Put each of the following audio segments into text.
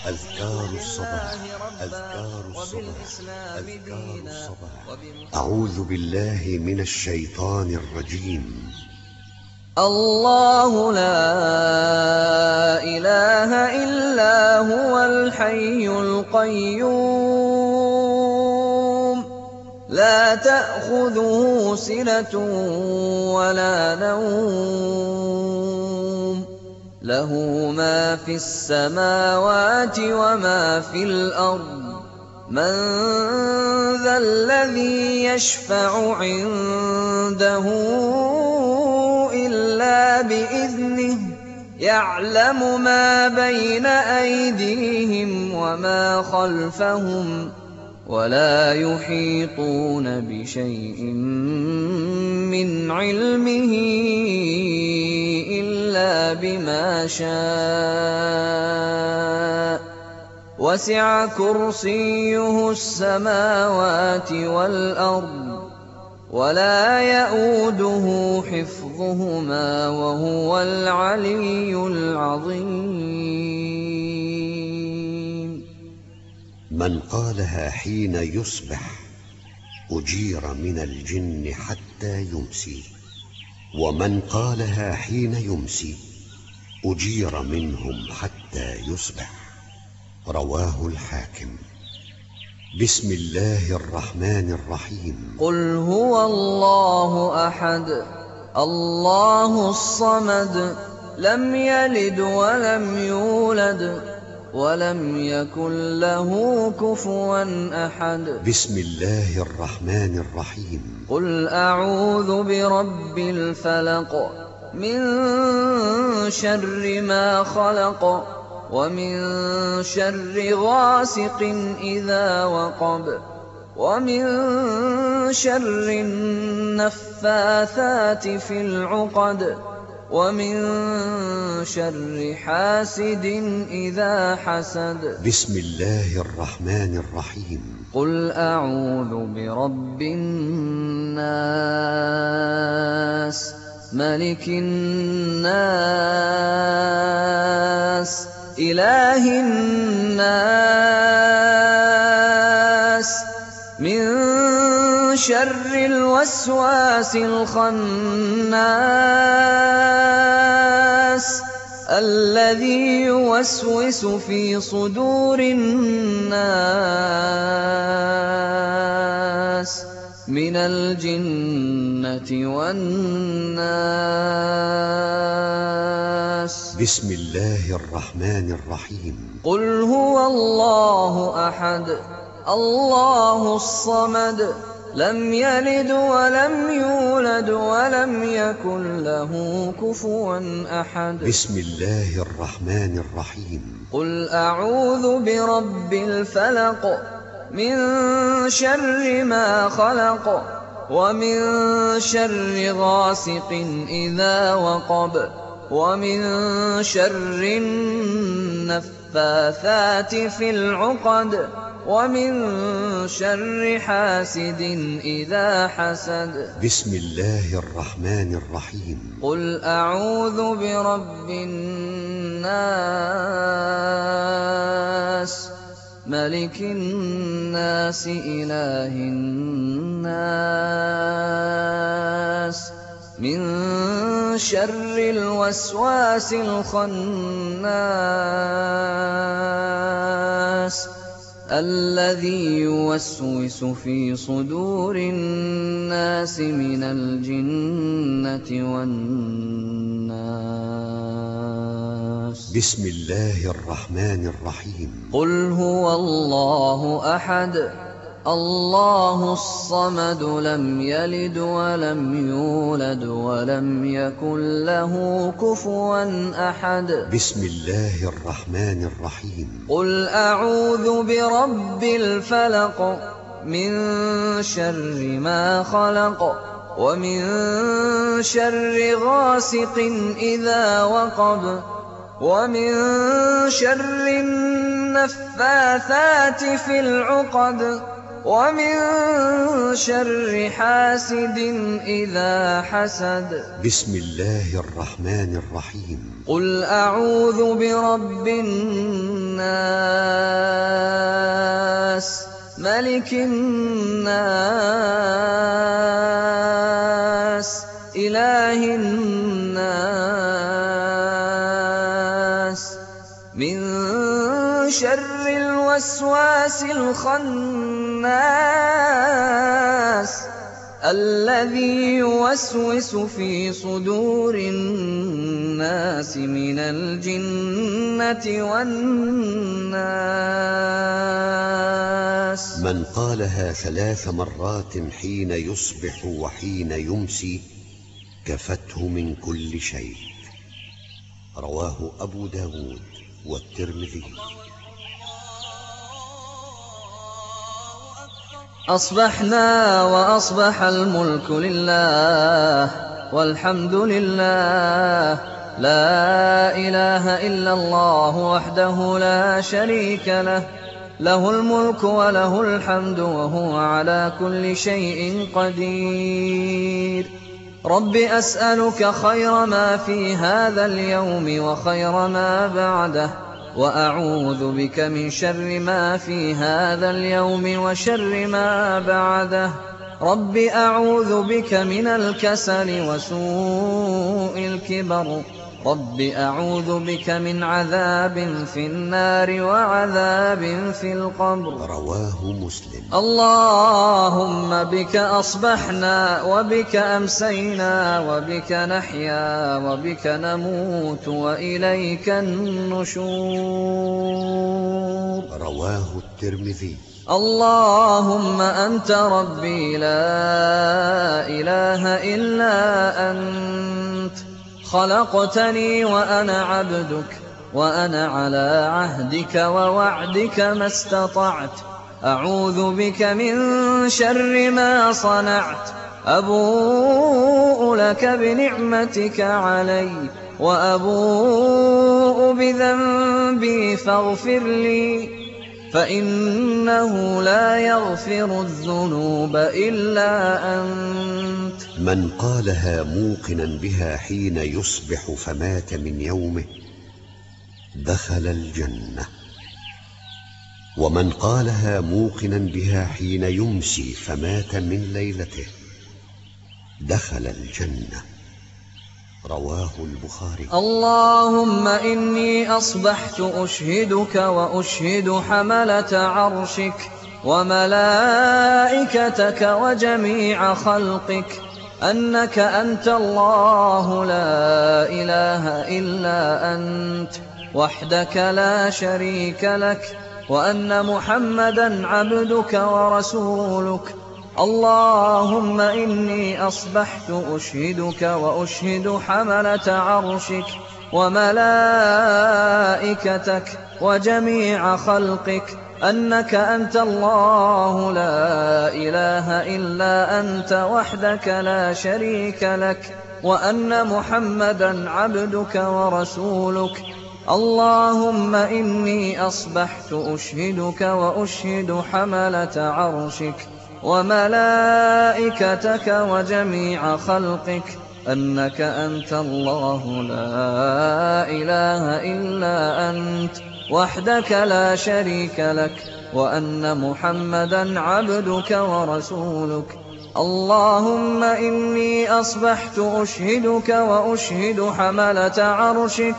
أذكار الصباح. أعوذ بالله من الشيطان الرجيم. الله لا إله إلا هو الحي القيوم لا تأخذه سنة ولا نوم له ما في السماوات وما في الأرض من ذا الذي يشفع عنده إلا بإذنه يعلم ما بين أيديهم وما خلفهم ولا يحيطون بشيء من علمه إلا بما شاء وسع كرسيه السماوات والأرض ولا يئوده حفظهما وهو العلي العظيم. من قالها حين يصبح أجير من الجن حتى يمسي، ومن قالها حين يمسي أجير منهم حتى يصبح. رواه الحاكم. بسم الله الرحمن الرحيم. قل هو الله أحد الله الصمد لم يلد ولم يولد ولم يكن له كفوا أحد. بسم الله الرحمن الرحيم. قل أعوذ برب الفلق من شر ما خلق ومن شر غاسق إذا وقب ومن شر النفاثات في العقد ومن شر حاسد إذا حسد. بسم الله الرحمن الرحيم. قل أعوذ برب الناس ملك الناس إله الناس من شر الوسواس الخناس الذي يوسوس في صدور الناس من الجنة والناس. بسم الله الرحمن الرحيم. قل هو الله أحد الله الصمد لم يلد ولم يولد ولم يكن له كفوا أحد. بسم الله الرحمن الرحيم. قل أعوذ برب الفلق من شر ما خلق ومن شر غاسق إذا وقب ومن شر النفاثات في العقد ومن شر حاسد إذا حسد. بسم الله الرحمن الرحيم. قل أعوذ برب الناس ملك الناس إله الناس من شر الوسواس الخناس الذي يوسوس في صدور الناس من الجنة والناس. بسم الله الرحمن الرحيم. قل هو الله أحد الله الصمد لم يلد ولم يولد ولم يكن له كفوا أحد. بسم الله الرحمن الرحيم. قل أعوذ برب الفلق من شر ما خلق ومن شر غاسق إذا وقب ومن شر النفاثات في العقد ومن شر حاسد إذا حسد. بسم الله الرحمن الرحيم. قل أعوذ برب الناس ملك الناس إله الناس من شر الوسواس الخناس الذي يوسوس في صدور الناس من الجنة والناس. من قالها 3 مرات حين يصبح وحين يمسي كفته من كل شيء. رواه أبو داود والترمذي. أصبحنا وأصبح الملك لله والحمد لله لا إله إلا الله وحده لا شريك له له الملك وله الحمد وهو على كل شيء قدير. رب أسألك خير ما في هذا اليوم وخير ما بعده وأعوذ بك من شر ما في هذا اليوم وشر ما بعده. رب أعوذ بك من الكسل وسوء الكبر. رب أعوذ بك من عذاب في النار وعذاب في القبر. رواه مسلم. اللهم بك أصبحنا وبك أمسينا وبك نحيا وبك نموت وإليك النشور. رواه الترمذي. اللهم أنت ربي لا إله إلا أنت خلقتني وأنا عبدك وأنا على عهدك ووعدك ما استطعت. أعوذ بك من شر ما صنعت. أبوء لك بنعمتك علي وأبوء بذنبي فاغفر لي فإنه لا يغفر الذنوب إلا أنت. من قالها موقنا بها حين يصبح فمات من يومه دخل الجنة. ومن قالها موقنا بها حين يمسي فمات من ليلته دخل الجنة. رواه البخاري. اللهم إني أصبحت أشهدك وأشهد حملة عرشك وملائكتك وجميع خلقك أنك أنت الله لا إله إلا أنت وحدك لا شريك لك وأن محمدا عبدك ورسولك. اللهم إني أصبحت أشهدك وأشهد حملة عرشك وملائكتك وجميع خلقك أنك أنت الله لا إله إلا أنت وحدك لا شريك لك وأن محمدا عبدك ورسولك. اللهم إني أصبحت أشهدك وأشهد حملة عرشك وملائكتك وجميع خلقك أنك أنت الله لا إله إلا أنت وحدك لا شريك لك وأن محمدا عبدك ورسولك. اللهم إني أصبحت أشهدك وأشهد حملة عرشك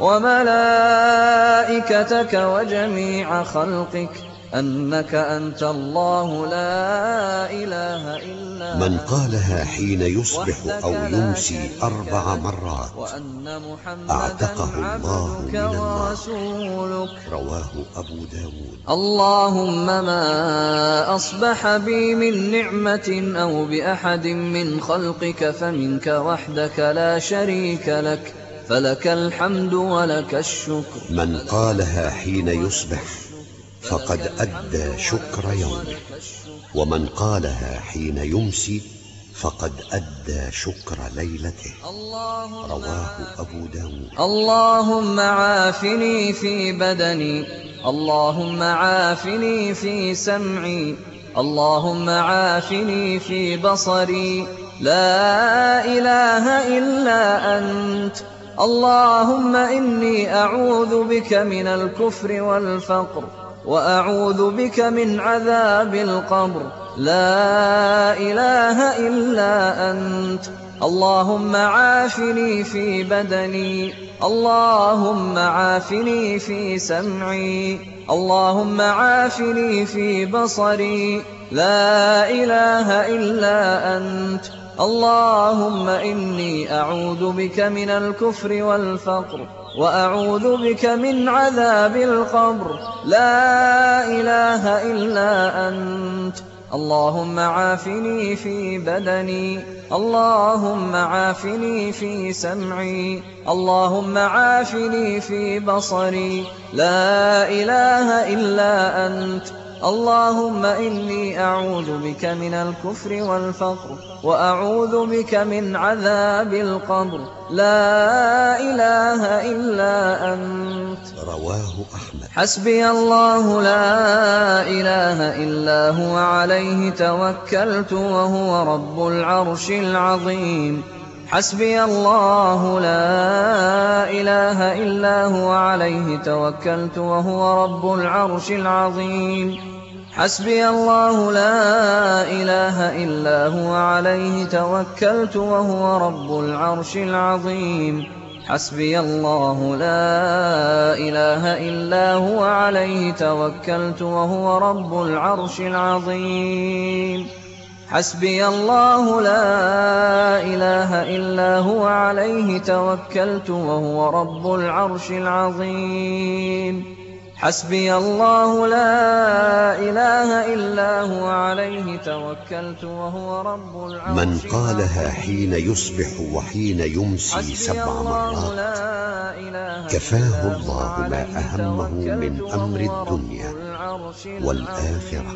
وملائكتك وجميع خلقك أنك أنت الله لا إله إلا من قالها حين يصبح أو يمسي 4 مرات أعتقه الله من النار. رواه أبو داود. اللهم ما أصبح بي من نعمة أو بأحد من خلقك فمنك وحدك لا شريك لك فلك الحمد ولك الشكر. من قالها حين يصبح فقد أدى شكر يومه ومن قالها حين يمسي فقد أدى شكر ليلته. رواه أبو داود. اللهم عافني في بدني اللهم عافني في سمعي اللهم عافني في بصري لا إله إلا أنت. اللهم إني أعوذ بك من الكفر والفقر وأعوذ بك من عذاب القبر. لا إله إلا أنت. اللهم عافني في بدني، اللهم عافني في سمعي، اللهم عافني في بصري. لا إله إلا أنت. اللهم إني أعوذ بك من الكفر والفقر، وأعوذ بك من عذاب القبر. لا إله إلا أنت. اللهم عافني في بدني، اللهم عافني في سمعي، اللهم عافني في بصري. لا إله إلا أنت. اللهم إني أعوذ بك من الكفر والفقر، وأعوذ بك من عذاب القبر. لا إله إلا أنت. رواه أحمد. حسبي الله لا إله إلا هو عليه توكلت وهو رب العرش العظيم. حسبي الله لا إله إلا هو عليه توكلت وهو رب العرش العظيم. حسبي الله لا إله إلا هو عليه توكلت وهو رب العرش العظيم. حسبي الله لا إله إلا هو عليه توكلت وهو رب العرش العظيم. حسبي الله لا إله إلا هو عليه توكلت وهو رب العرش العظيم. حسبي الله لا إله إلا هو عليه توكلت وهو رب العرش العظيم. من قالها حين يصبح وحين يمسي 7 مرات كفاه الله ما أهمه من أمر الدنيا والآخرة.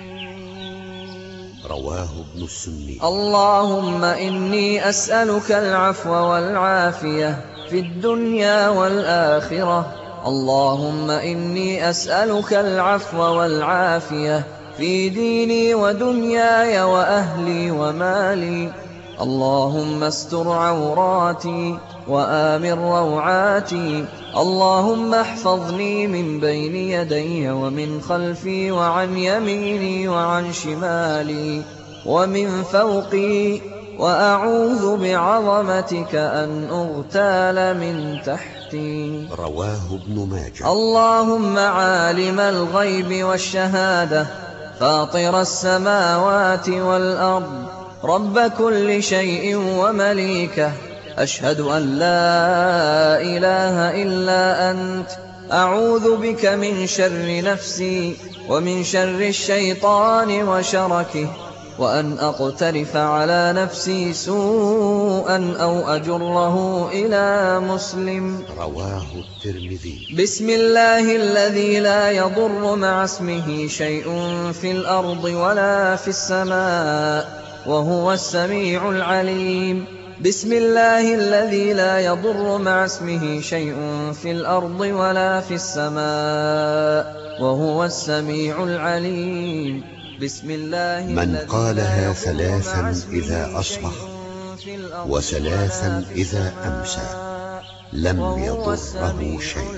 رواه ابن السني. اللهم إني أسألك العفو والعافية في الدنيا والآخرة. اللهم إني أسألك العفو والعافية في ديني ودنياي وأهلي ومالي. اللهم استر عوراتي وآمن روعاتي. اللهم احفظني من بين يدي ومن خلفي وعن يميني وعن شمالي ومن فوقي، وأعوذ بعظمتك أن أغتال من تحتي. رواه ابن ماجه. اللهم عالم الغيب والشهادة، فاطر السماوات والأرض، رب كل شيء ومليكه، أشهد أن لا إله إلا أنت. أعوذ بك من شر نفسي ومن شر الشيطان وشركه، وأن أقترف على نفسي سوءا أو أجره إلى مسلم. رواه الترمذي. بسم الله الذي لا يضر مع اسمه شيء في الأرض ولا في السماء وهو السميع العليم. بسم الله الذي لا يضر مع اسمه شيء في الأرض ولا في السماء وهو السميع العليم. بسم الله. من قالها 3 إذا أصبح و3 إذا أمسى لم يضره شيء.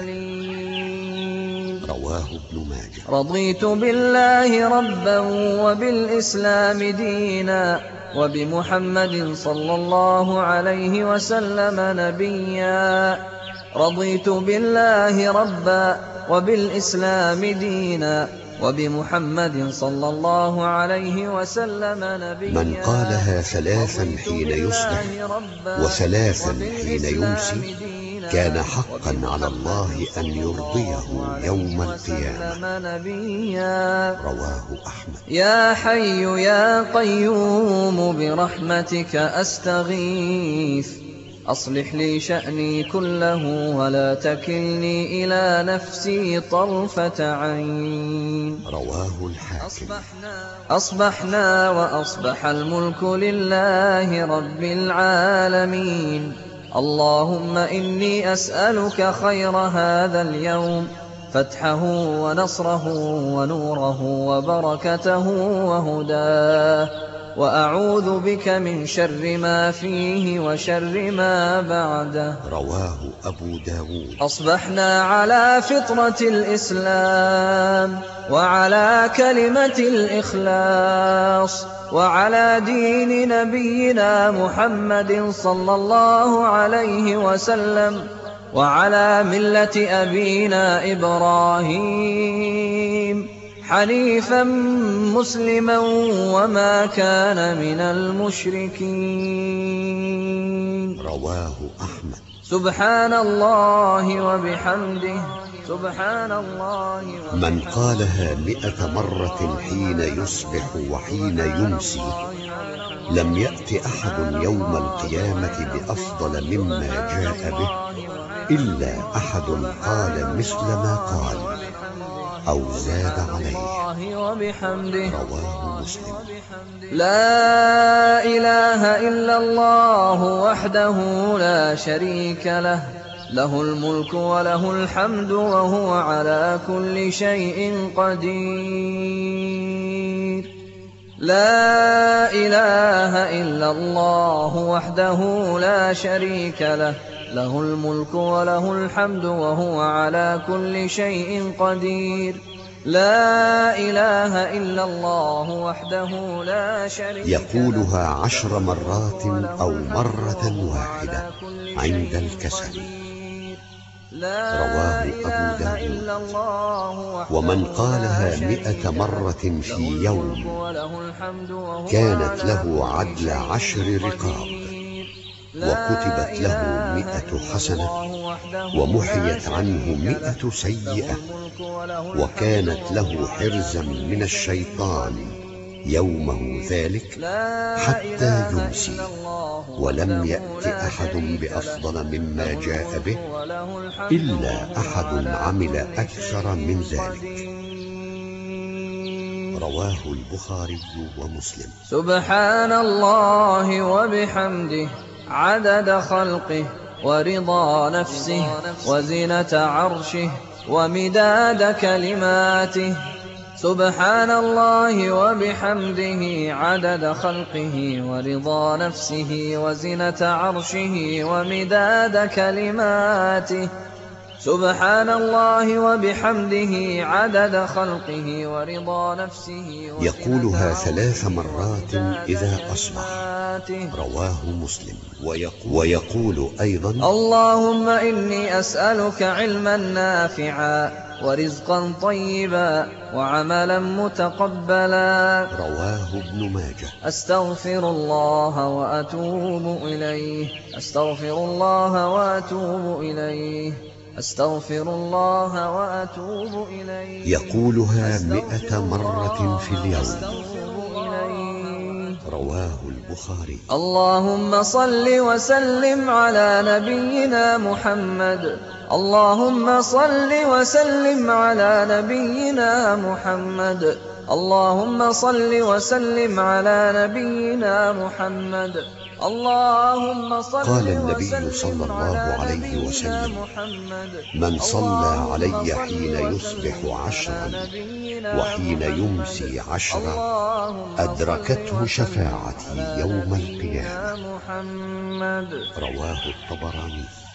رواه ابن ماجه. رضيت بالله ربا وبالإسلام دينا وبمحمد صلى الله عليه وسلم نبيا. رضيت بالله ربا وبالإسلام دينا وبمحمد صلى الله عليه وسلم نبيا. من قالها 3 حين يصبح و3 حين يمسي كان حقا على الله أن يرضيه يوم القيامة. رواه أحمد. يا حي يا قيوم برحمتك أستغيث، أصلح لي شأني كله ولا تكلني إلى نفسي طرفة عين. رواه الحاكم. أصبحنا وأصبح الملك لله رب العالمين. اللهم إني أسألك خير هذا اليوم، فتحه ونصره ونوره وبركته وهداه، وأعوذ بك من شر ما فيه وشر ما بعده. رواه أبو داود. أصبحنا على فطرة الإسلام وعلى كلمة الإخلاص وعلى دين نبينا محمد صلى الله عليه وسلم وعلى ملة أبينا إبراهيم حنيفا مسلما وما كان من المشركين. رواه أحمد. سبحان الله وبحمده سبحان الله وبحمده. من قالها 100 مرة حين يصبح وحين يمسي لم يأت أحد يوم القيامة بأفضل مما جاء به إلا أحد قال مثل ما قال أو زاد عليه. رواه مسلم. لا إله إلا الله وحده لا شريك له، له الملك وله الحمد وهو على كل شيء قدير. لا إله إلا الله وحده لا شريك له، له الملك وله الحمد وهو على كل شيء قدير. لا إله إلا الله وحده لا شريك له. يقولها 10 مرات أو مرة واحدة عند الكسل. رواه أبو داود. ومن قالها 100 مرة في يوم كانت له عدل 10 رقاب وكتبت له 100 حسنة ومحيت عنه 100 سيئة وكانت له حرزا من الشيطان يومه ذلك حتى يمسي ولم يأت أحد بأفضل مما جاء به إلا أحد عمل أكثر من ذلك. رواه البخاري ومسلم. سبحان الله وبحمده عدد خلقه ورضا نفسه وزنة عرشه ومداد كلماته. سبحان الله وبحمده عدد خلقه ورضا نفسه وزنة عرشه ومداد كلماته. سبحان الله وبحمده عدد خلقه ورضا نفسه. يقولها 3 مرات إذا أصبح. رواه مسلم. ويقول أيضا: اللهم إني أسألك علما نافعا ورزقا طيبا وعملا متقبلا. رواه ابن ماجه. أستغفر الله وأتوب إليه، أستغفر الله وأتوب إليه، أستغفر الله وأتوب إليه. يقولها 100 مرة في اليوم. رواه البخاري. اللهم صل وسلم على نبينا محمد، اللهم صل وسلم على نبينا محمد، اللهم صل وسلم على نبينا محمد، اللهم صل. قال النبي صلى الله عليه وسلم: من صلى علي حين يصبح 10 وحين يمسي 10 أدركته شفاعتي يوم القيامة. رواه الطبراني.